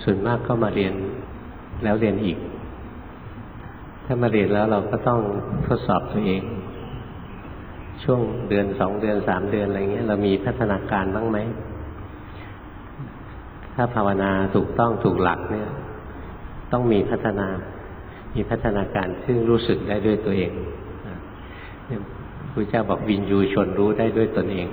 ส่วนมากก็มาเรียนแล้วเรียนอีกถ้ามาเรียนแล้วเราก็ต้องทดสอบตัวเองช่วงเดือน2 เดือน3 เดือนอะไรเงี้ยเรามีพัฒนาการบ้างไหมถ้าภาวนาถูกต้องถูกหลักเนี่ยต้องมีพัฒนาการซึ่งรู้สึกได้ด้วยตัวเองพระเจ้าบอกวินยูชนรู้ได้ด้วยตนเอง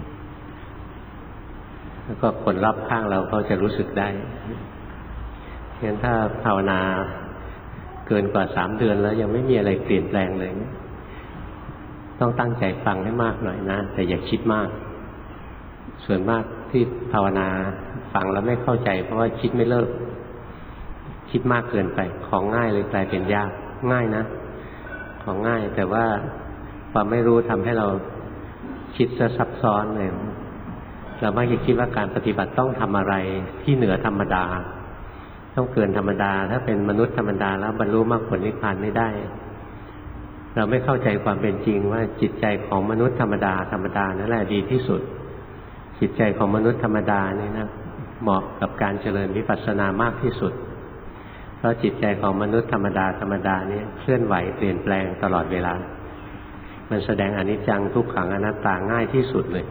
แล้วก็คนรอบข้างเราเขาจะรู้สึกได้งั้นถ้าภาวนาเกินกว่า3 เดือนแล้วยังไม่มีอะไรเปลี่ยนแปลงเลยต้องตั้งใจฟังให้มากหน่อยนะแต่อย่าคิดมากส่วนมากที่ภาวนาฟังแล้วไม่เข้าใจเพราะว่าคิดไม่เลิกคิดมากเกินไปของง่ายเลยกลายเป็นยากง่ายนะของง่ายแต่ว่าความไม่รู้ทำให้เราคิดซะซับซ้อนเลยเรามักจะคิดว่าการปฏิบัติต้องทำอะไรที่เหนือธรรมดาต้องเกินธรรมดาถ้าเป็นมนุษย์ธรรมดาแล้วบรรลุมรรคผลนิพพานไม่ได้เราไม่เข้าใจความเป็นจริงว่าจิตใจของมนุษย์ธรรมดานั่นแหละดีที่สุดจิตใจของมนุษย์ธรรมดานี่นะเหมาะกับการเจริญวิปัสสนามากที่สุดเพราะจิตใจของมนุษย์ธรรมดานี่เคลื่อนไหวเปลี่ยนแปลงตลอดเวลามันแสดงอนิจจังทุกขังอนัตตาง่ายที่สุดเลย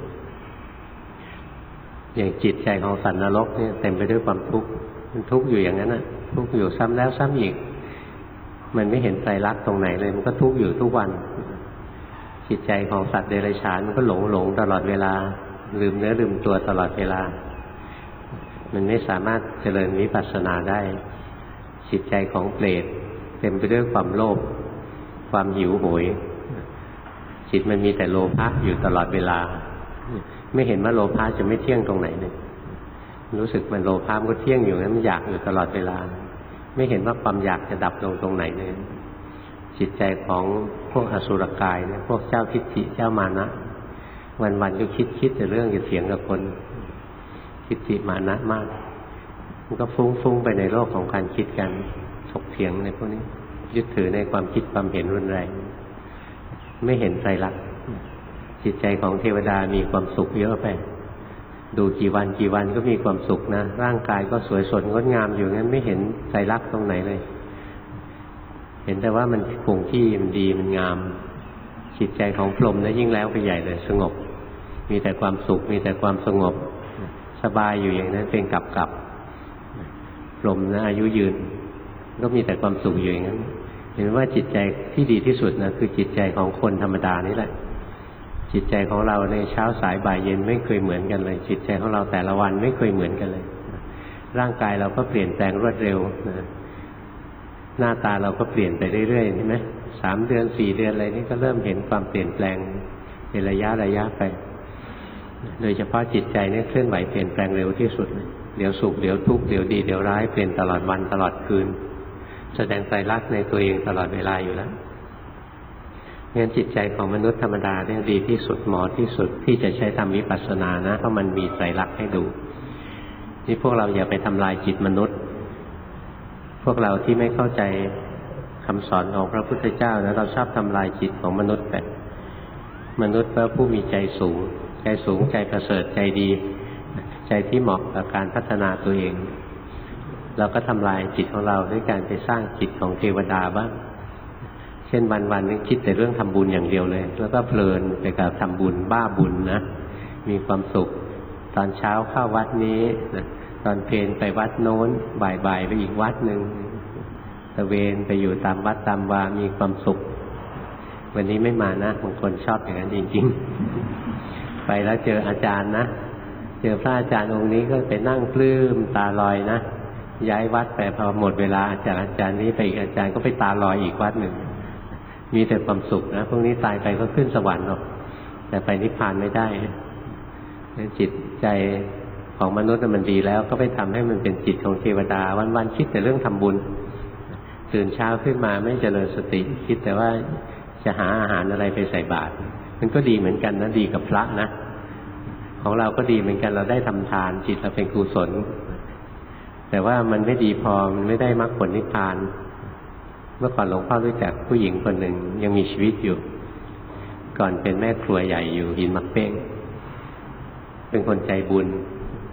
อย่างจิตใจของสัตว์นรกเนี่ยเต็มไปด้วยความทุกข์มันทุกข์อยู่อย่างนั้นน่ะทุกข์อยู่ซ้ำแล้วซ้ำอีกมันไม่เห็นไตรลักษณ์ตรงไหนเลยมันก็ทุกข์อยู่ทุกวันจิตใจของสัตว์เดรัจฉานมันก็หลงตลอดเวลาลืมเนื้อลืมตัวตลอดเวลามันไม่สามารถเจริญวิปัสสนาได้จิตใจของเปรตเต็มไปด้วยความโลภความหิวโหยจิตมันมีแต่โลภะอยู่ตลอดเวลาไม่เห็นว่าโลภะจะไม่เที่ยงตรงไหนเลยรู้สึกมันโลภะมันก็เที่ยงอยู่งั้นมันอยากอยู่ตลอดเวลาไม่เห็นว่าความอยากจะดับลงตรงไหนเลยจิตใจของพวกอสุรกายเนี่ยพวกเจ้าทิฏฐิเจ้ามานะวันๆก็คิดแต่เรื่องจะเถียงกับคนทิฏฐิมานะมากมันก็ฟุ้งไปในโลกของการคิดกันถกเถียงในพวกนี้ยึดถือในความคิดความเห็นรุนแรงไม่เห็นไตรลักษณ์จิตใจของเทวดามีความสุขเยอะไปดูกี่วันก็มีความสุขนะร่างกายก็สวยสดงดงามอยู่งั้นไม่เห็นไตรลักษณ์ตรงไหนเลยเห็นแต่ว่ามันคงที่มันดีมันงามจิตใจของพรหมนะยิ่งแล้วไปใหญ่เลยสงบมีแต่ความสุขมีแต่ความสงบสบายอยู่อย่างนั้นเป็นกับพรหมนะอายุยืนก็มีแต่ความสุขอยู่อย่างนั้นเห็นว่าจิตใจที่ดีที่สุดนะคือจิตใจของคนธรรมดานี่แหละจิตใจของเราในเช้าสายบ่ายเย็นไม่เคยเหมือนกันเลยจิตใจของเราแต่ละวันไม่เคยเหมือนกันเลยร่างกายเราก็เปลี่ยนแปลงรวดเร็วนะหน้าตาเราก็เปลี่ยนไปเรื่อยๆใช่ไหม3 เดือน4 เดือนอะไรนี่ก็เริ่มเห็นความเปลี่ยนแปลงเป็นระยะไปโดยเฉพาะจิตใจนี่เคลื่อนไหวเปลี่ยนแปลงเร็วที่สุดเดี๋ยวสุขเดี๋ยวทุกข์เดี๋ยวดีเดี๋ยวร้ายเปลี่ยนตลอดวันตลอดคืนแสดงไตรลักษณ์ในตัวเองตลอดเวลาอยู่แล้วงั้นจิตใจของมนุษย์ธรรมดาเนี่ยดีที่สุดเหมาะที่สุดที่จะใช้ทำวิปัสสนานะเพราะมันมีไตรลักษณ์ให้ดูนี่พวกเราอย่าไปทำลายจิตมนุษย์พวกเราที่ไม่เข้าใจคำสอนของพระพุทธเจ้านะเราชอบทำลายจิตของมนุษย์แต่มนุษย์เป็นผู้มีใจสูงใจประเสริฐใจดีใจที่เหมาะกับการพัฒนาตัวเองเราก็ทำลายจิตของเราด้วยการไปสร้างจิตของเทวดาบ้างเช่นวันๆนึกคิดแต่เรื่องทำบุญอย่างเดียวเลยแล้วก็เพลินไปกับทำบุญบ้าบุญนะมีความสุขตอนเช้าเข้าวัดนี้นะตอนเพลนไปวัดโน้นบ่ายๆไปอีกวัดหนึ่งตะเวนไปอยู่ตามวัดตามวามีความสุขวันนี้ไม่มานะบางคนชอบอย่างนั้นจริงๆไปแล้วเจออาจารย์นะเจอพระอาจารย์องค์นี้ก็ไปนั่งปลื้มตาลอยนะย้ายวัดไปพอหมดเวลาจากอาจารย์นี้ไปอีกอาจารย์ก็ไปตาลอยอีกวัดหนึ่งมีแต่ความสุขนะพวกนี้ตายไปก็ขึ้นสวรรค์หรอกแต่ไปนิพพานไม่ได้จิตใจของมนุษย์มันดีแล้วก็ไปทำให้มันเป็นจิตของเทวดาวันๆคิดแต่เรื่องทำบุญตื่นเช้าขึ้นมาไม่เจริญสติคิดแต่ว่าจะหาอาหารอะไรไปใส่บาตรมันก็ดีเหมือนกันนะดีกับพระนะของเราก็ดีเหมือนกันเราได้ทำทานจิตเราเป็นกุศลแต่ว่ามันไม่ดีพอมันไม่ได้มรรคผลนิพพานเมื่อก่อนหลวงพ่อรู้จักผู้หญิงคนหนึ่งยังมีชีวิตอยู่ก่อนเป็นแม่ครัวใหญ่อยู่หินมักเป้งเป็นคนใจบุญ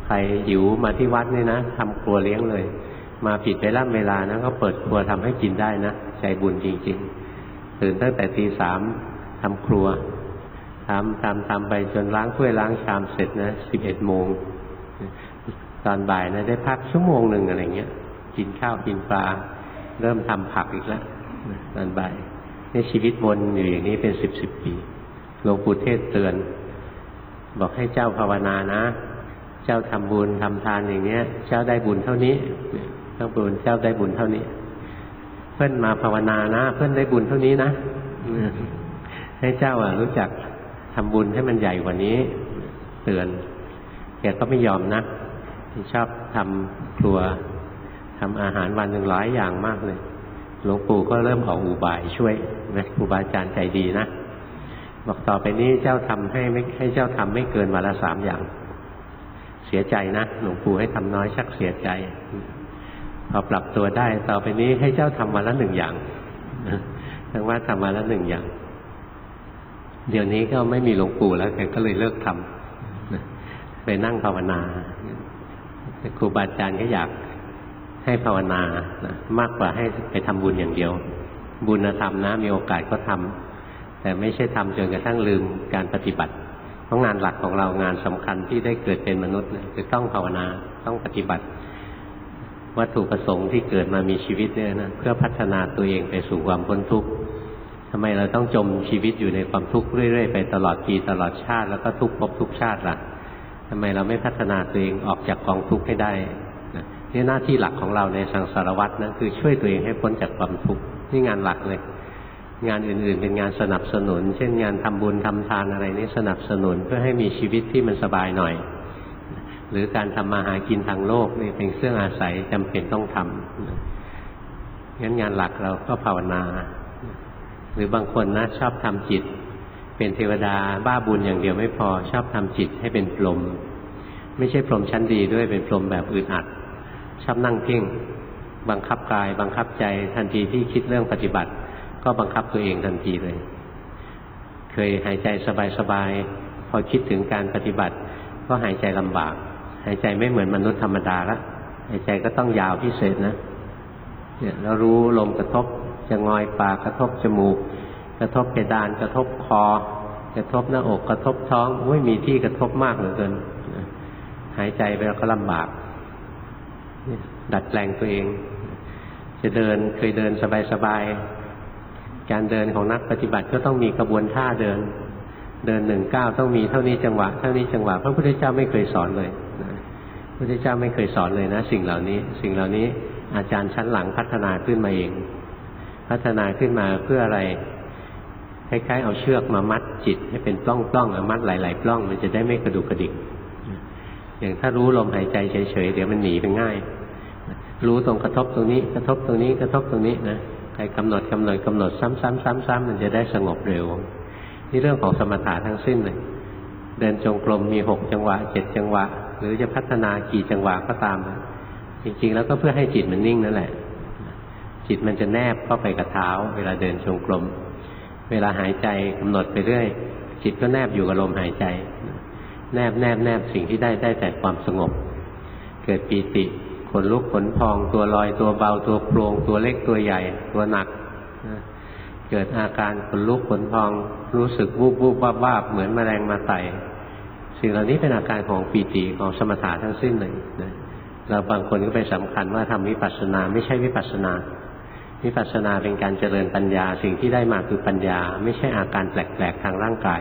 ใครหิวมาที่วัดนี่นะทำครัวเลี้ยงเลยมาผิดเวลานะก็เปิดครัวทำให้กินได้นะใจบุญจริงๆตื่นตั้งแต่ 3:00 นทำครัวทำไปจนล้างถ้วยล้างชามเสร็จนะ 11:00 นตอนบ่ายนะได้พักชั่วโมงนึงอะไรเงี้ยกินข้าวกินปลาเริ่มทำผักอีกแล้วตอนบ่ายนี่ชีวิตวนอยู่อย่างนี้เป็น10 ปีหลวงปู่เทศเตือนบอกให้เจ้าภาวนานะเจ้าทำบุญทำทานอย่างเนี้ยเจ้าได้บุญเท่านี้เจ้าได้บุญเท่านี้เพื่อนมาภาวนานะเพื่อนได้บุญเท่านี้นะให้เจ้ารู้จักทำบุญให้มันใหญ่กว่านี้เตือนแกก็ไม่ยอมนะชอบทำครัวทำอาหารวันหนึ่งหลายอย่างมากเลยหลวงปู่ก็เริ่มออกอุบายช่วยนะครูบาอาจารย์ใจดีนะบอกต่อไปนี้เจ้าทำให้เจ้าทำไม่เกินวันละ3 อย่างเสียใจนะหลวงปู่ให้ทำน้อยชักเสียใจพอปรับตัวได้ต่อไปนี้ให้เจ้าทำวันละ1 อย่างทั้งว่าทำวันละ1 อย่างเดี๋ยวนี้ก็ไม่มีหลวงปู่แล้วแกก็เลยเลิกทำไปนั่งภาวนาครูบาอาจารย์ก็อยากให้ภาวนานะมากกว่าให้ไปทำบุญอย่างเดียวบุญธรรมนะมีโอกาสก็ทำแต่ไม่ใช่ทำจนกระทั่งลืมการปฏิบัติเพราะงานหลักของเรางานสำคัญที่ได้เกิดเป็นมนุษย์คือต้องภาวนาต้องปฏิบัติวัตถุประสงค์ที่เกิดมามีชีวิตเนี่ยนะเพื่อพัฒนาตัวเองไปสู่ความพ้นทุกข์ทำไมเราต้องจมชีวิตอยู่ในความทุกข์เรื่อยๆไปตลอดปีตลอดชาติแล้วก็ทุกภพทุกชาติล่ะทำไมเราไม่พัฒนาตัวเองออกจากกองทุกข์ให้ได้นี่หน้าที่หลักของเราในสังสารวัฏนะคือช่วยตัวเองให้พ้นจากความทุกข์นี่งานหลักเลยงานอื่นๆเป็นงานสนับสนุนเช่นงานทำบุญทำทานอะไรนี้สนับสนุนเพื่อให้มีชีวิตที่มันสบายหน่อยหรือการทำมาหากินทางโลกนี่เป็นเครื่องอาศัยจำเป็นต้องทำงั้นงานหลักเราก็ภาวนาหรือบางคนนะชอบทำจิตเป็นเทวดาบ้าบุญอย่างเดียวไม่พอชอบทำจิตให้เป็นพรหมไม่ใช่พรหมชั้นดีด้วยเป็นพรหมแบบอึดอัดชอบนั่งเพ่งบังคับกายบังคับใจทันทีที่คิดเรื่องปฏิบัติก็บังคับตัวเองทันทีเลยเคยหายใจสบายๆพอคิดถึงการปฏิบัติก็หายใจลำบากหายใจไม่เหมือนมนุษย์ธรรมดาละหายใจก็ต้องยาวพิเศษนะเนี่ยเรารู้ลมกระทบจะงอยปากกระทบจมูกกระทบเพดานกระทบคอกระทบหน้าอกกระทบท้องไม่มีที่กระทบมากเหลือเกินหายใจไปแล้วก็ลำบากดัดแปลงตัวเองจะเดินเคยเดินสบายๆการเดินของนักปฏิบัติก็ต้องมีกระบวนท่าเดิน1 ก้าวต้องมีเท่านี้จังหวะเท่านี้จังหวะพระพุทธเจ้าไม่เคยสอนเลยพระพุทธเจ้าไม่เคยสอนเลยนะสิ่งเหล่านี้อาจารย์ชั้นหลังพัฒนาขึ้นมาเองพัฒนาขึ้นมาเพื่ออะไรคล้ายๆเอาเชือกมามัดจิตให้เป็นปล้องๆมัดหลายๆปล้องมันจะได้ไม่กระดุกกระดิกอย่างถ้ารู้ลมหายใจเฉยๆเดี๋ยวมันหนีไปง่ายรู้ตรงกระทบตรงนี้กระทบตรงนี้กระทบตรงนี้นะใครกำหนดซ้ำๆมันจะได้สงบเร็วนี่เรื่องของสมถะทั้งสิ้นเลยเดินจงกรมมี6 จังหวะ7 จังหวะหรือจะพัฒนากี่จังหวะก็ตามจริงๆแล้วก็เพื่อให้จิตมันนิ่งนั่นแหละจิตมันจะแนบเข้าไปกับเท้าเวลาเดินจงกรมเวลาหายใจกำหนดไปเรื่อยจิตก็แนบอยู่กับลมหายใจแนบสิ่งที่ได้แต่ความสงบเกิดปีติขนลุกขนพองตัวลอยตัวเบาตัวโปร่งตัวเล็กตัวใหญ่ตัวหนักเกิดอาการขนลุกขนพองรู้สึกวูบวาบเหมือนแมลงมาไต่สิ่งเหล่านี้เป็นอาการของปีติของสมถะทั้งสิ้นเลยนะเราบางคนก็ไปสำคัญว่าทำวิปัสสนาไม่ใช่วิปัสสนาวิปัสสนาเป็นการเจริญปัญญาสิ่งที่ได้มาคือปัญญาไม่ใช่อาการแปลกๆทางร่างกาย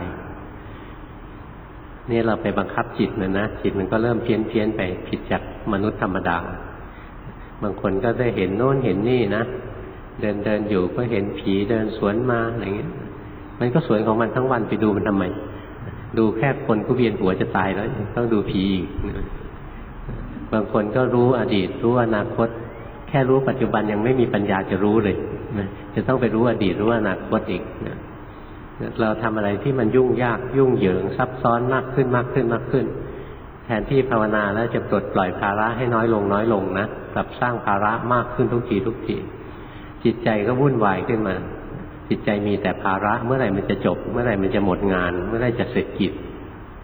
นี่เราไปบังคับจิตนะจิตมันก็เริ่มเพี้ยนไปผิดจากมนุษย์ธรรมดาบางคนก็ได้เห็นโน้นเห็นนี่นะเดินอยู่ก็เห็นผีเดินสวนมาอะไรเงี้ยมันก็สวนของมันทั้งวันไปดูมันทำไมดูแค่คนก็เวียนหัวจะตายแล้วต้องดูผีอีกบางคนก็รู้อดีตรู้อนาคตแค่รู้ปัจจุบันยังไม่มีปัญญาจะรู้เลยจะต้องไปรู้อดีตรู้อนาคตอีกเราทำอะไรที่มันยุ่งยากยุ่งเหยิงซับซ้อนมากขึ้นแทนที่ภาวนาแล้วจะปลดปล่อยภาระให้น้อยลงนะกลับสร้างภาระมากขึ้นทุกทีจิตใจก็วุ่นวายขึ้นมาจิตใจมีแต่ภาระเมื่อไหร่มันจะจบเมื่อไหร่มันจะหมดงานเมื่อไหร่จะเสร็จกิจ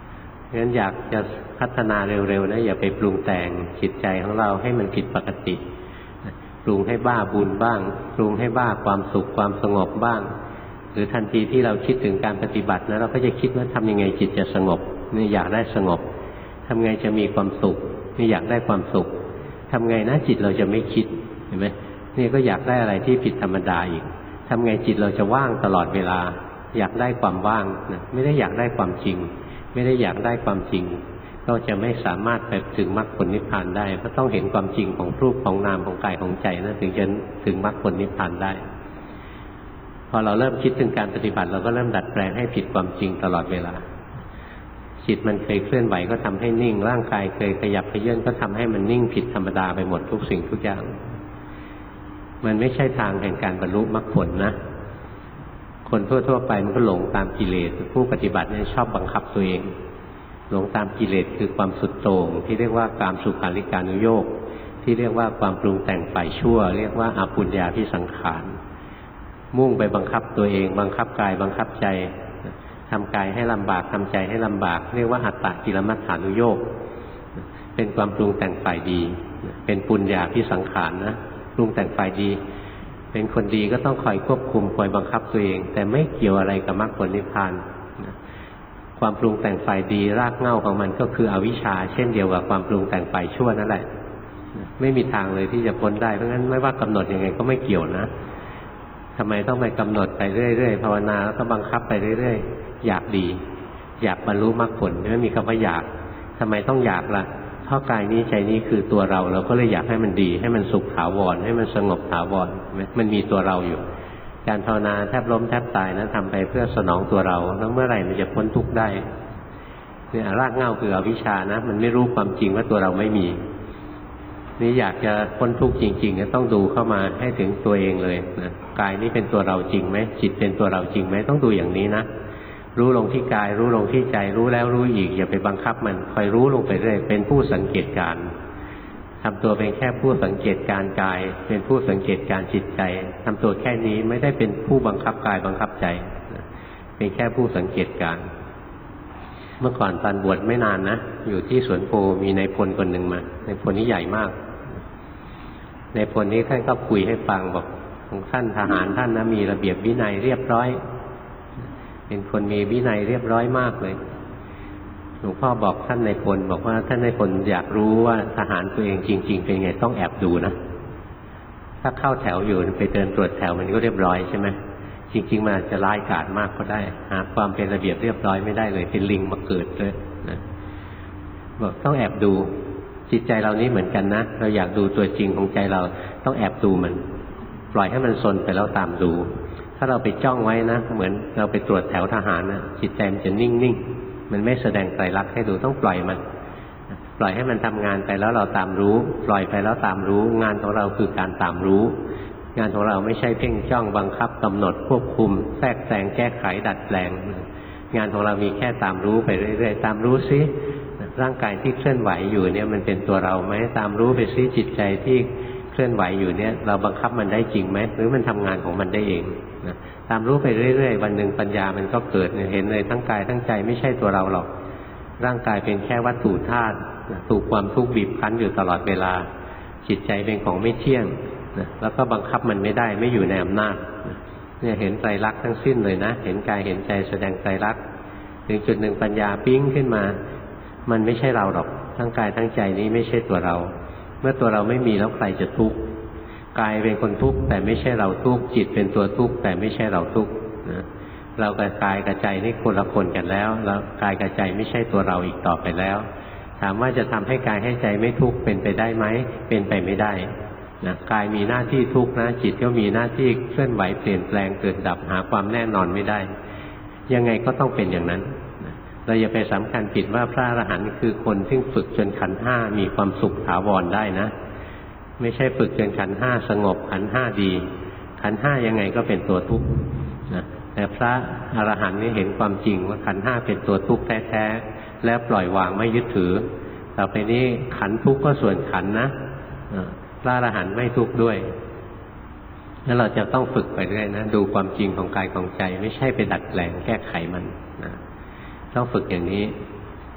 งั้นอยากจะพัฒนาเร็วๆนะอย่าไปปรุงแต่งจิตใจของเราให้มันผิดปกติปรุงให้บ้าบุญบ้างปรุงให้บ้าความสุขความสงบบ้างหรือทันทีที่เราคิดถึงการปฏิบัตินะเราก็จะคิดว่าทำยังไงจิตจะสงบนี่อยากได้สงบทำไงจะมีความสุขนี่อยากได้ความสุขทำไงนะจิตเราจะไม่คิดเห็นไหมนี่ก็อยากได้อะไรที่ผิดธรรมดาอีกทำไงจิตเราจะว่างตลอดเวลาอยากได้ความว่างนะไม่ได้อยากได้ความจริงไม่ได้อยากได้ความจริงก็จะไม่สามารถไปถึงมรรคผลนิพพานได้เพราะต้องเห็นความจริงของรูปของนามของกายของใจนะถึงจะถึงมรรคผลนิพพานได้พอเราเริ่มคิดถึงการปฏิบัติเราก็เริ่มดัดแปลงให้ผิดความจริงตลอดเวลาจิตมันเคยเคลื่อนไหวก็ทำให้นิ่งร่างกายเคยขยับเขยื้อนก็ทำให้มันนิ่งผิดธรรมดาไปหมดทุกสิ่งทุกอย่างมันไม่ใช่ทางแห่งการบรรลุมรรคผลนะคนทั่วๆไปมันก็หลงตามกิเลสผู้ปฏิบัติเนี่ยชอบบังคับตัวเองหลงตามกิเลสคือความสุดโต่งที่เรียกว่ากามสุขาริการุโยคที่เรียกว่าความปรุงแต่งฝ่ายชั่วเรียกว่าอปุญญาภิสังขารมุ่งไปบังคับตัวเองบังคับกายบังคับใจทำกายให้ลำบากทำใจให้ลำบากเรียกว่าอัตตกิลมัฏฐานุโยคเป็นความปรุงแต่งฝ่ายดีเป็นปุญญาภิสังขารนะปรุงแต่งฝ่ายดีเป็นคนดีก็ต้องคอยควบคุมคอยบังคับตัวเองแต่ไม่เกี่ยวอะไรกับมรรคผลนิพพานความปรุงแต่งฝ่ายดีรากเหง้าของมันก็คืออวิชชาเช่นเดียวกับความปรุงแต่งฝ่ายชั่วนั่นแหละไม่มีทางเลยที่จะพ้นได้เพราะงั้นไม่ว่ากำหนดยังไงก็ไม่เกี่ยวนะทำไมต้องไปกำหนดไปเรื่อยๆภาวนาแล้วก็บังคับไปเรื่อยๆอยากดีอยากบรรลุมรรคผลไม่มีคำว่าอยากทำไมต้องอยากล่ะเพราะกายนี้ใจนี้คือตัวเราเราก็เลยอยากให้มันดีให้มันสุขถาวรให้มันสงบถาวรมันมีตัวเราอยู่การภาวนาแทบล้มแทบตายนะทำไปเพื่อสนองตัวเราแล้วเมื่อไหร่มันจะพ้นทุกข์ได้เนี่ยรากเหง้าคืออวิชชานะมันไม่รู้ความจริงว่าตัวเราไม่มีนี่อยากจะพ้นทุกข์จริงๆเนี่ยต้องดูเข้ามาให้ถึงตัวเองเลยนะกายนี้เป็นตัวเราจริงไหมจิตเป็นตัวเราจริงไหมต้องดูอย่างนี้นะรู้ลงที่กายรู้ลงที่ใจรู้แล้วรู้อีกอย่าไปบังคับมันคอยรู้ลงไปเรื่อยเป็นผู้สังเกตการณ์ทำตัวเป็นแค่ผู้สังเกตการกายเป็นผู้สังเกตการจิตใจทำตัวแค่นี้ไม่ได้เป็นผู้บังคับกายบังคับใจเป็นแค่ผู้สังเกตการเมื่อก่อนตอนบวชไม่นานนะอยู่ที่สวนโพมีนายพลคนหนึ่งมานายพลนี้ใหญ่มากนายพลนี้ท่านก็คุยให้ฟังบอกของท่านทหารท่านนะมีระเบียบวินัยเรียบร้อยเป็นคนมีวินัยเรียบร้อยมากเลยหลวงพ่อบอกท่านนายพลบอกว่าท่านนายพลอยากรู้ว่าทหารตัวเองจริงๆเป็นไงต้องแอบดูนะถ้าเข้าแถวอยู่ไปเดินตรวจแถวมันก็เรียบร้อยใช่ไหมจริงๆมันอาจจะร้ายกาจมากก็ได้หาความเป็นระเบียบเรียบร้อยไม่ได้เลยเป็นลิงมาเกิดเลยนะบอกต้องแอบดูจิตใจเรานี้เหมือนกันนะเราอยากดูตัวจริงของใจเราต้องแอบดูมันปล่อยให้มันซนไปแล้วตามดูถ้าเราไปจ้องไว้นะเหมือนเราไปตรวจแถวทหารนะจิตใจมันจะนิ่งๆมันไม่แสดงไตรลักษณ์ให้ดูต้องปล่อยมันปล่อยให้มันทำงานไปแล้วเราตามรู้ปล่อยไปแล้วตามรู้งานของเราคือการตามรู้งานของเราไม่ใช่เพ่งจ้องบังคับกำหนดควบคุมแทรกแซงแก้ไขดัดแปลงงานของเรามีแค่ตามรู้ไปเรื่อยๆตามรู้ซิร่างกายที่เคลื่อนไหวอยู่เนี่ยมันเป็นตัวเราไหมตามรู้ไปซิจิตใจที่เคลื่อนไหวอยู่เนี่ยเราบังคับมันได้จริงไหมหรือมันทำงานของมันได้เองตามรู้ไปเรื่อยๆวันหนึ่งปัญญามันก็เกิดเห็นเลยทั้งกายทั้งใจไม่ใช่ตัวเราหรอกร่างกายเป็นแค่วัตถุธาตุถูกความทุกข์บีบคั้นอยู่ตลอดเวลาจิตใจเป็นของไม่เที่ยงแล้วก็บังคับมันไม่ได้ไม่อยู่ในอำนาจเนี่ยเห็นไตรลักษณ์ทั้งสิ้นเลยนะเห็นกายเห็นใจแสดงไตรลักษณ์ถึงจุดหนึ่งปัญญาปิ๊งขึ้นมามันไม่ใช่เราหรอกทั้งกายทั้งใจนี้ไม่ใช่ตัวเราเมื่อตัวเราไม่มีแล้วใครจะทุกข์กายเป็นคนทุกข์แต่ไม่ใช่เราทุกข์จิตเป็นตัวทุกข์แต่ไม่ใช่เราทุกข์นะเรากับกายกับใจนี่คนละคนกันแล้วกายกับใจไม่ใช่ตัวเราอีกต่อไปแล้วถามว่าจะทำให้กายให้ใจไม่ทุกข์เป็นไปได้ไหมเป็นไปไม่ได้นะกายมีหน้าที่ทุกข์นะจิตก็มีหน้าที่เคลื่อนไหวเปลี่ยนแปลงเกิดดับหาความแน่นอนไม่ได้ยังไงก็ต้องเป็นอย่างนั้นเราอย่าไปสำคัญผิดว่าพระอรหันต์คือคนที่ฝึกจนขันธ์ห้ามีความสุขถาวรได้นะไม่ใช่ฝึกจนขันธ์ห้าสงบขันธ์ห้าดีขันธ์ห้ายังไงก็เป็นตัวทุกข์นะแต่พระอรหันต์นี่เห็นความจริงว่าขันธ์ห้าเป็นตัวทุกข์แท้ๆแล้วปล่อยวางไม่ยึดถือต่อไปนี้ขันธ์ทุกข์ก็ส่วนขันธ์นะพระอรหันต์ไม่ทุกข์ด้วยแล้วเราจะต้องฝึกไปเรื่อยนะดูความจริงของกายของใจไม่ใช่ไปดัดแปลงแก้ไขมันนะต้องฝึกอย่างนี้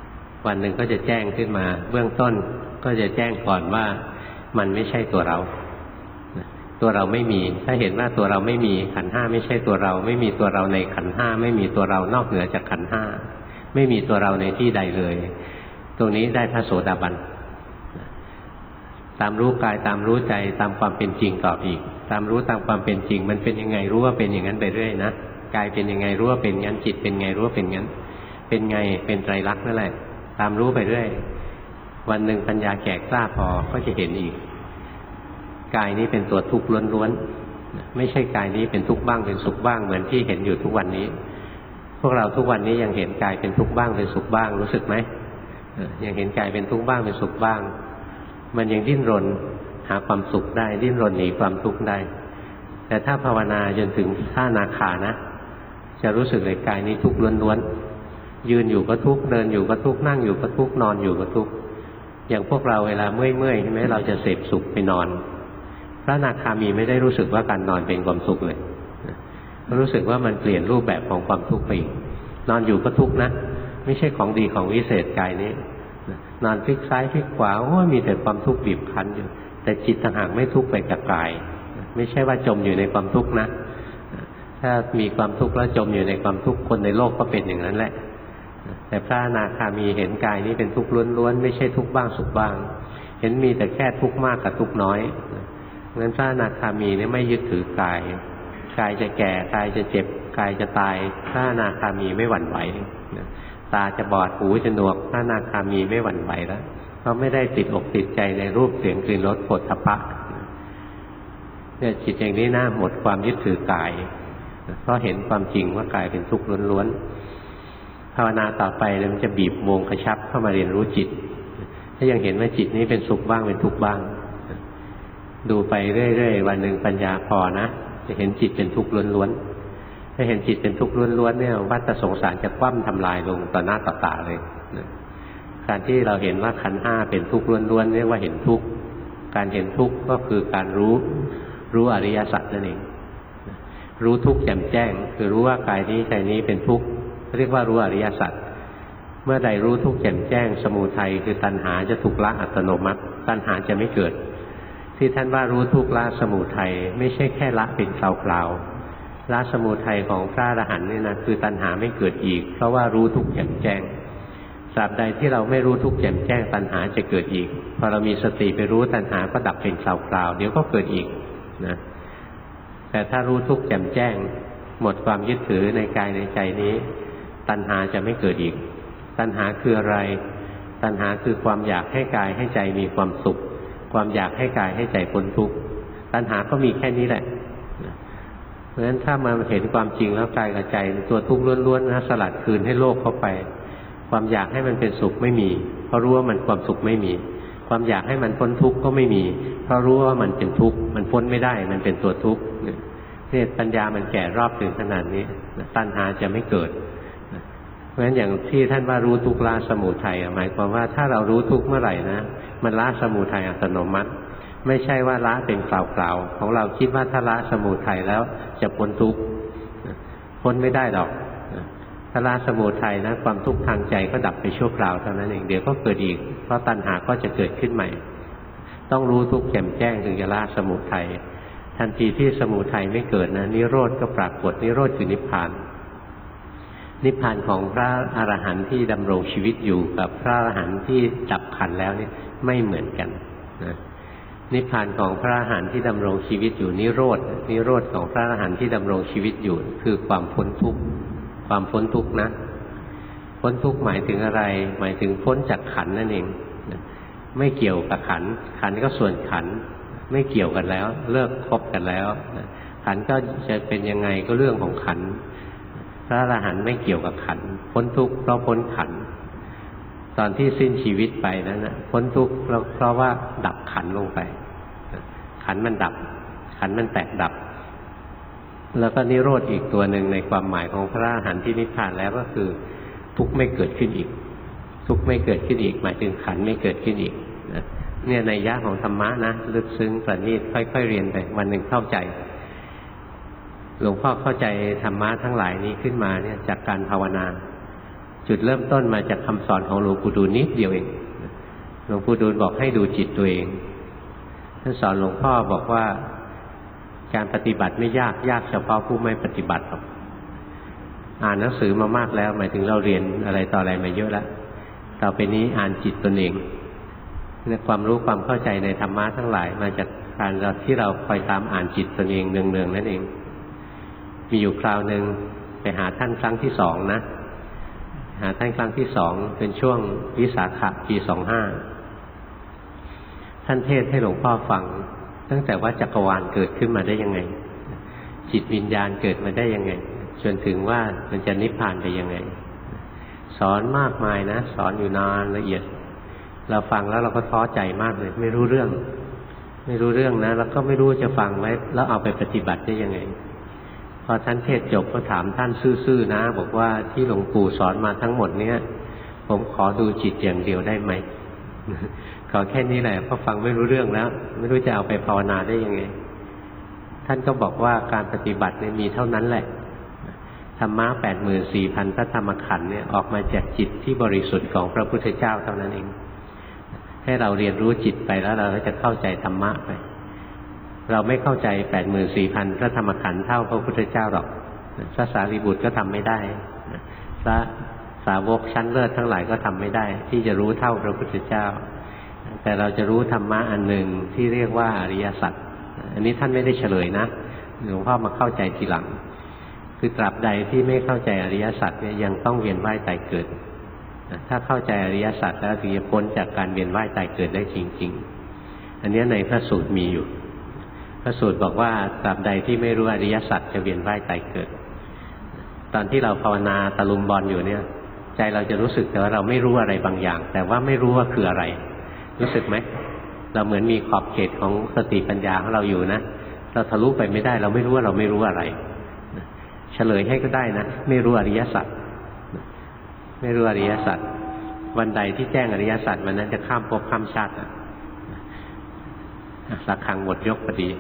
วันหนึ่งก็จะแจ้งขึ้นมาเบื้องต้นก็จะแจ้งก่อนว่ามันไม่ใช่ตัวเราตัวเราไม่มีถ้าเห็นว่าตัวเราไม่มีขันธ์ห้าไม่ใช่ตัวเราไม่มีตัวเราในขันธ์ห้าไม่มีตัวเรานอกเหนือจากขันธ์ห้าไม่มีตัวเราในที่ใดเลยตรงนี้ได้พระโสดาบันตามรู้กายตามรู้ใจตามความเป็นจริงต่ออีกตามรู้ตามความเป็นจริงมันเป็นยังไงรู้ว่าเป็นอย่างนั้นไปเรื่อยนะกายเป็นยังไงรู้ว่าเป็นงั้นจิตเป็นไงรู้ว่าเป็นงั้นเป็นไงเป็นไตรลักษณ์นั่นแหละตามรู้ไปเรื่อยวันหนึ่งปัญญาแก่กล้าพอก็จะเห็นอีกกายนี้เป็นตัวทุกข์ล้วนๆไม่ใช่กายนี้เป็นทุกข์บ้างเป็นสุขบ้างเหมือนที่เห็นอยู่ทุกวันนี้พวกเราทุกวันนี้ยังเห็นกายเป็นทุกข์บ้างเป็นสุขบ้างรู้สึกไหมยังเห็นกายเป็นทุกข์บ้างเป็นสุขบ้างมันยังดิ้นรนหาความสุขได้ดิ้นรนหนีความทุกข์ได้แต่ถ้าภาวนาจนถึงท่านาคานะจะรู้สึกเลยกายนี้ทุกข์ล้วนๆยืนอยู่ก็ทุกข์เดินอยู่ก็ทุกข์นั่งอยู่ก็ทุกข์นอนอยู่ก็ทุกข์อย่างพวกเราเวลาเมื่อยๆใช่ไหมเราจะเสพสุขไปนอนพระอนาคามีไม่ได้รู้สึกว่าการนอนเป็นความสุขเลยรู้สึกว่ามันเปลี่ยนรูปแบบของความทุกข์ไปอีกนอนอยู่ก็ทุกข์นะไม่ใช่ของดีของวิเศษกายนี้นอนพลิกซ้ายพลิกขวาโอ้มีแต่ความทุกข์บีบคั้นอยู่แต่จิตต่างหากไม่ทุกข์ไปกับกายไม่ใช่ว่าจมอยู่ในความทุกข์นะถ้ามีความทุกข์แล้วจมอยู่ในความทุกข์คนในโลกก็เป็นอย่างนั้นแหละแต่พระอนาคามีเห็นกายนี้เป็นทุกข์ล้วนๆไม่ใช่ทุกข์บ้างสุขบ้างเห็นมีแต่แค่ทุกข์มากกับทุกข์น้อยงั้นพระอนาคามีเนี่ยไม่ยึดถือกายกายจะแก่กายจะเจ็บกายจะตายพระอนาคามีไม่หวั่นไหวตาจะบอดหูจะหนวกพระอนาคามีไม่หวั่นไหวแล้วเพราะไม่ได้ติดอกติดใจในรูปเสียงกลิ่นรสโผฏฐัพพะเนี่ยจิตอย่างนี้หมดความยึดถือกายเพราะเห็นความจริงว่ากายเป็นทุกข์ล้วนๆภาวนาต่อไปมันจะบีบวงกระชับเข้ามาเรียนรู้จิตถ้ายังเห็นว่าจิตนี้เป็นสุขบ้างเป็นทุกข์บ้างดูไปเรื่อยๆวันหนึ่งปัญญาพอนะจะเห็นจิตเป็นทุกข์ล้วนๆถ้าเห็นจิตเป็นทุกข์ล้วนๆเนี่ยวัฏสงสารจะคว่ำทำลายลงต่อหน้าต่อตาเลยการที่เราเห็นว่าขันธ์ห้าเป็นทุกข์ล้วนๆเรียกว่าเห็นทุกข์การเห็นทุกข์ก็คือการรู้อริยสัจนั่นเองรู้ทุกข์แจ่มแจ้งคือรู้ว่ากายนี้ใจนี้เป็นทุกข์เรียกว่ารู้อริยสัจเมื่อใดรู้ทุกข์แจ่มแจ้งสมุทัยคือตัณหาจะถูกละอัตโนมัติตัณหาจะไม่เกิดที่ท่านว่ารู้ทุกข์ละสมุทัยไม่ใช่แค่ละเป็นคราวๆละสมุทัยของพระอรหันต์นี่นะคือตัณหาไม่เกิดอีกเพราะว่ารู้ทุกข์แจ่มแจ้งตราบใดที่เราไม่รู้ทุกข์แจ่มแจ้งตัณหาจะเกิดอีกพอเรามีสติไปรู้ตัณหาก็ดับเป็นคราวๆเดี๋ยวก็เกิดอีกนะแต่ถ้ารู้ทุกข์แจ่มแจ้งหมดความยึดถือในกายในใจนี้ตัณหาจะไม่เกิดอีกตัณหาคืออะไรตัณหาคือความอยากให้กายให้ใจมีความสุขความอยากให้กายให้ใจพ้นทุกข์ตัณหาก็มีแค่นี้แหละเพราะฉะนั้นถ้ามาเห็นความจริงแล้วกายกับใจตัวทุกข์ล้วนๆนะสลัดคืนให้โลกเข้าไปความอยากให้มันเป็นสุขไม่มีเพราะรู้ว่ามันความสุขไม่มีความอยากให้มันพ้นทุกข์ก็ไม่มีเพราะรู้ว่ามันเป็นทุกข์มันพ้นไม่ได้มันเป็นตัวทุกข์เนี่ยปัญญามันแก่รอบถึงขนาดนี้ตัณหาจะไม่เกิดเพราะฉะนั้นอย่างที่ท่านว่ารู้ทุกข์ละสมุทัยหมายความว่าถ้าเรารู้ทุกข์เมื่อไหร่นะมันละสมุทัยอัตโนมัติไม่ใช่ว่าละเป็นเปล่าๆของเราคิดว่าถ้าละสมุทัยแล้วจะพ้นทุกข์พ้นไม่ได้หรอกถ้าละสมุทัยนะความทุกข์ทางใจก็ดับไปชั่วคราวเท่านั้นเองเดี๋ยวก็เกิดอีกเพราะตัณหาก็จะเกิดขึ้นใหม่ต้องรู้ทุกข์แจ่มแจ้งถึงจะละสมุทัยทันทีที่สมุทัยไม่เกิดนะนิโรธก็ปรากฏนิโรธคือนิพพานนิพพานของพระอรหันต์ที่ดำรงชีวิตอยู่กับพระอรหันต์ที่ดับขันธ์แล้วนี่ไม่เหมือนกันนะนิพพานของพระอรหันต์ที่ดำรงชีวิตอยู่นิโรธของพระอรหันต์ที่ดำรงชีวิตอยู่คือความพ้นทุกข์ความพ้นทุกข์นะพ้นทุกข์หมายถึงอะไรหมายถึงพ้นจากขันธ์นั่นเองไม่เกี่ยวกับขันธ์ก็ส่วนขันธ์ไม่เกี่ยวกันแล้วเลิกคบกันแล้วขันธ์ก็จะเป็นยังไงก็เรื่องของขันธ์พระอรหันต์ไม่เกี่ยวกับขันธ์พ้นทุกข์เพราะพ้นขันธ์ตอนที่สิ้นชีวิตไปนั้นนะพ้นทุกข์เพราะว่าดับขันธ์ลงไปขันธ์มันดับขันธ์มันแตกดับแล้วก็นิโรธอีกตัวหนึ่งในความหมายของพระอรหันต์ที่นิพพานแล้วก็คือทุกข์ไม่เกิดขึ้นอีกทุกข์ไม่เกิดขึ้นอีกหมายถึงขันธ์ไม่เกิดขึ้นอีกเนี่ยนัยยะของธรรมะนะลึกซึ้งประณีตค่อยๆเรียนไปวันหนึ่งเข้าใจหลวงพ่อเข้าใจธรรมะทั้งหลายนี้ขึ้นมาเนี่ยจากการภาวนาจุดเริ่มต้นมาจากคำสอนของหลวงปู่ดูลนิดเดียวเองหลวงปู่ดูลบอกให้ดูจิตตัวเองท่านสอนหลวงพ่อบอกว่าการปฏิบัติไม่ยากเฉพาะผู้ไม่ปฏิบัติหรอกอ่านหนังสือมามากแล้วหมายถึงเราเรียนอะไรต่ออะไรมาเยอะแล้วต่อไปนี้อ่านจิตตนเองความรู้ความเข้าใจในธรรมะทั้งหลายมาจากการที่เราคอยตามอ่านจิตตนเองเนืองๆนั่นเองมีอยู่คราวหนึ่งไปหาท่านครั้งที่สองนะหาท่านครั้งที่สองเป็นช่วงวิสาขะปี25ท่านเทศให้หลวงพ่อฟังตั้งแต่ว่าจักรวาลเกิดขึ้นมาได้ยังไงจิตวิญญาณเกิดมาได้ยังไงจนถึงว่ามันจะนิพพานไปยังไงสอนมากมายนะสอนอยู่นานละเอียดเราฟังแล้วเราก็ท้อใจมากเลยไม่รู้เรื่องนะแล้วก็ไม่รู้จะฟังไว้แล้วเอาไปปฏิบัติได้ยังไงพอท่านเทศจบก็ถามท่านซื่อๆนะบอกว่าที่หลวงปู่สอนมาทั้งหมดเนี้ยผมขอดูจิตอย่างเดียวได้ไหม ขอแค่นี้แหละเพราะฟังไม่รู้เรื่องแล้วไม่รู้จะเอาไปภาวนาได้ยังไงท่านก็บอกว่าการปฏิบัติเนี่ยมีเท่านั้นแหละธรรมะ 84,000 พระธรรมขันธ์เนี่ยออกมาจากจิตที่บริสุทธิ์ของพระพุทธเจ้าเท่านั้นเองให้เราเรียนรู้จิตไปแล้วเราก็จะเข้าใจธรรมะไปเราไม่เข้าใจ 84,000 พระธรรมขันธ์เท่าพระพุทธเจ้าหรอกพระสารีบุตรก็ทำไม่ได้พระสาวกชั้นเลิศทั้งหลายก็ทำไม่ได้ที่จะรู้เท่าพระพุทธเจ้าแต่เราจะรู้ธรรมะอันหนึ่งที่เรียกว่าอริยสัจอันนี้ท่านไม่ได้เฉลยนะหลวงพ่อมาเข้าใจทีหลังคือตราบใดที่ไม่เข้าใจอริยสัจเนี่ยยังต้องเวียนว่ายตายเกิดถ้าเข้าใจอริยสัจแล้วถึงจะพ้นจากการเวียนว่ายตายเกิดได้จริงๆอันนี้ในพระสูตรมีอยู่พระสูตรบอกว่าตราบใดที่ไม่รู้อริยสัจจะเวียนว่ายตายเกิดตอนที่เราภาวนาตะลุมบอลอยู่เนี่ยใจเราจะรู้สึกแต่ว่าเราไม่รู้อะไรบางอย่างแต่ว่าไม่รู้ว่าคืออะไรรู้สึกไหมเราเหมือนมีขอบเขตของสติปัญญาของเราอยู่นะเราทะลุไปไม่ได้เราไม่รู้ว่าเราไม่รู้อะไรเฉลยให้ก็ได้นะไม่รู้อริยสัจไม่รู้อริยสัจวันใดที่แจ้งอริยสัจวันนั้นจะข้ามภพข้ามชาติระฆังหมดยกพอดี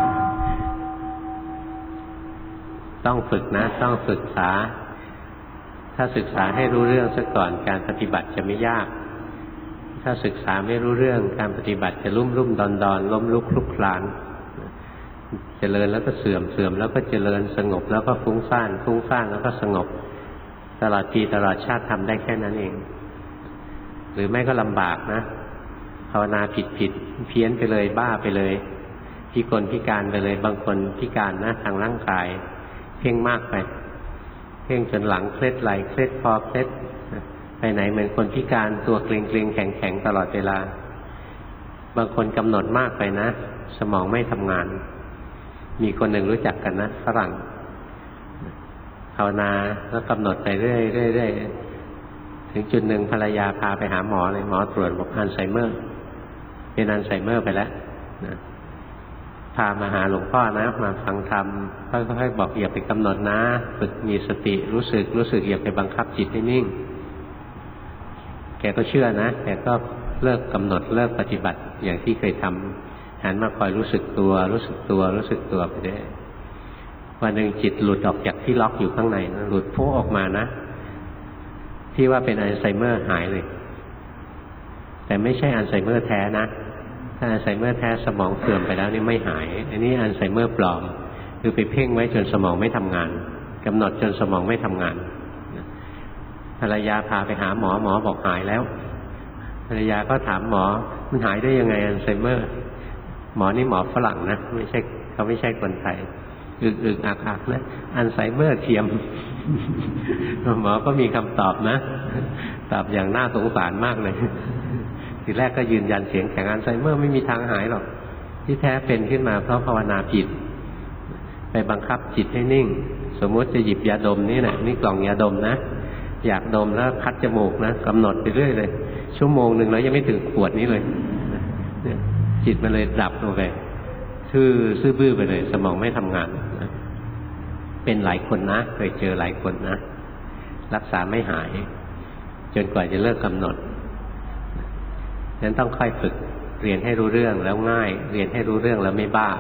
ต้องฝึกนะต้องศึกษาถ้าศึกษาให้รู้เรื่องซะก่อนการปฏิบัติจะไม่ยากถ้าศึกษาไม่รู้เรื่องการปฏิบัติจะลุ่มๆดอนๆล้มลุกคลุกคลานเจริญแล้วก็เสื่อมแล้วก็เจริญสงบแล้วก็ฟุ้งซ่านแล้วก็สงบตลอดปีตลอดชาติทำได้แค่นั้นเองหรือไม่ก็ลำบากนะภาวนาผิดเพี้ยนไปเลยบ้าไปเลยพิกลพิการไปเลยบางคนพิการนะทางร่างกายเพ่งมากไปเพ่งจนหลังเคล็ดไหล่เคล็ดคอเคล็ดไปไหนเหมือนคนพิการตัวเกร็งๆแข็งๆตลอดเวลาบางคนกำหนดมากไปนะสมองไม่ทำงานมีคนหนึ่งรู้จักกันนะฝรั่งภาวนาแล้วกำหนดไปเรื่อยถึงจุดหนึ่งภรรยาพาไปหาหมอเลยหมอตรวจบอกอัลไซเมอร์เป็นอัลไซเมอร์ไปแล้วนะพามาหาหลวงพ่อนะมาฟังธรรมค่อยๆบอกอย่าไปกำหนดนะฝึกมีสติรู้สึกอย่าไปบังคับจิตให้นิ่งแกก็เชื่อนะแกก็เลิกกำหนดเลิกปฏิบัติอย่างที่เคยทำหันมาคอยรู้สึกตัวไปได้วันหนึ่งจิตหลุดออกจากที่ล็อกอยู่ข้างในนะหลุดโผล่ออกมานะที่ว่าเป็นอัลไซเมอร์หายเลยแต่ไม่ใช่อัลไซเมอร์แท้นะถ้าอัลไซเมอร์แท้สมองเสื่อมไปแล้วนี่ไม่หายอันนี้อัลไซเมอร์ปลอมคือไปเพ่งไว้จนสมองไม่ทำงานกำหนดจนสมองไม่ทำงานภรรยาพาไปหาหมอบอกหายแล้วภรรยาก็ถามหมอมันหายได้ยังไงอัลไซเมอร์หมอนี่หมอฝรั่งนะเขาไม่ใช่คนไทยอึกอักนะอัลไซเมอร์เทียมหมอก็มีคำตอบนะตอบอย่างน่าสงสารมากเลยทีแรกก็ยืนยันเสียงแข็งอัลไซเมอร์ไม่มีทางหายหรอกที่แท้เป็นขึ้นมาเพราะภาวนาผิดไปบังคับจิตให้นิ่งสมมติจะหยิบยาดมนี่แหละนี่กล่องยาดมนะอยากดมแล้วคัดจมูกนะกำหนดไปเรื่อยเลยชั่วโมงหนึ่งแล้วยังไม่ถึงขวดนี้เลยจิตมันเลยดับลงไปซื่อบื้อไปเลยสมองไม่ทำงานเป็นหลายคนนะเคยเจอหลายคนนะรักษาไม่หายจนกว่าจะเลิกกำหนดฉะนั้นต้องค่อยฝึกเรียนให้รู้เรื่องแล้วง่ายเรียนให้รู้เรื่องแล้วไม่บ้า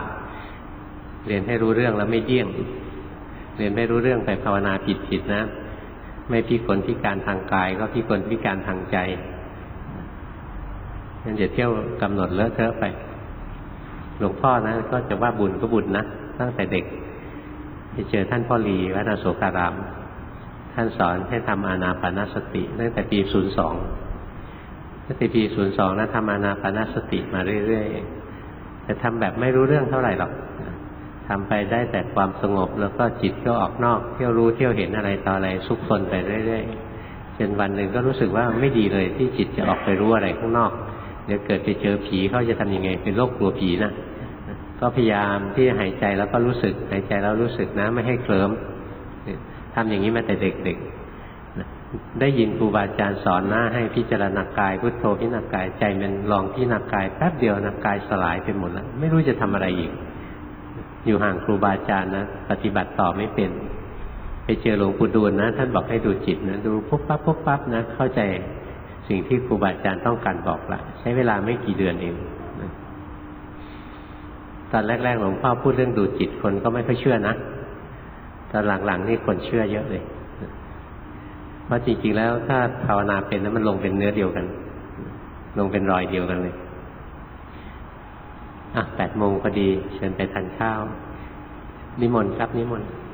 เรียนให้รู้เรื่องแล้วไม่เดี้ยงเรียนไม่รู้เรื่องไปภาวนาผิดนะไม่พิกลพิการทางกายก็พิกลพิการทางใจงั้นอย่าเที่ยวกำหนดเลอะเทอะไปหลวงพ่อนะก็จะว่าบุญก็บุญนะตั้งแต่เด็กไปเจอท่านพ่อลีวัดอโศการามท่านสอนให้ทำอานาปานสติตั้งแต่ปี02ตั้งแต่ปี02แล้วทำอานาปานสติมาเรื่อยๆแต่ทำแบบไม่รู้เรื่องเท่าไหร่หรอกทำไปได้แต่ความสงบแล้วก็จิตก็ออกนอกเที่ยวรู้เที่ยวเห็นอะไรต่ออะไรซุกซนไปเรื่อยๆจนวันหนึ่งก็รู้สึกว่าไม่ดีเลยที่จิตจะออกไปรู้อะไรข้างนอกเดี๋ยวเกิดไปเจอผีเขาจะทำยังไงเป็นโรคกลัวผีนะก็พยายามที่หายใจแล้วก็รู้สึกหายใจแล้วรู้สึกนะไม่ให้เคลิ้มทำอย่างนี้มาแต่เด็กๆได้ยินครูบาอาจารย์สอนนะให้พิจารณากายพุทโธพิจารณากายใจมันลองพิจารณากายแป๊บเดียวนะกายสลายไปหมดแล้วไม่รู้จะทำอะไรอีกอยู่ห่างครูบาอาจารย์นะปฏิบัติต่อไม่เป็นไปเจอหลวงปู่ดูลนะท่านบอกให้ดูจิตนะดูปุ๊บปั๊บปุ๊บปั๊บนะเข้าใจสิ่งที่ครูบาอาจารย์ต้องการบอกละใช้เวลาไม่กี่เดือนเองตอนแรกๆหลวงพ่อพูดเรื่องดูจิตคนก็ไม่ค่อยเชื่อนะตอนหลังๆนี่คนเชื่อเยอะเลยเพราะจริงๆแล้วถ้าภาวนาเป็นแล้วมันลงเป็นเนื้อเดียวกันลงเป็นรอยเดียวกันเลย8 โมงพอดีเชิญไปทานข้าวนิมนต์ครับนิมนต์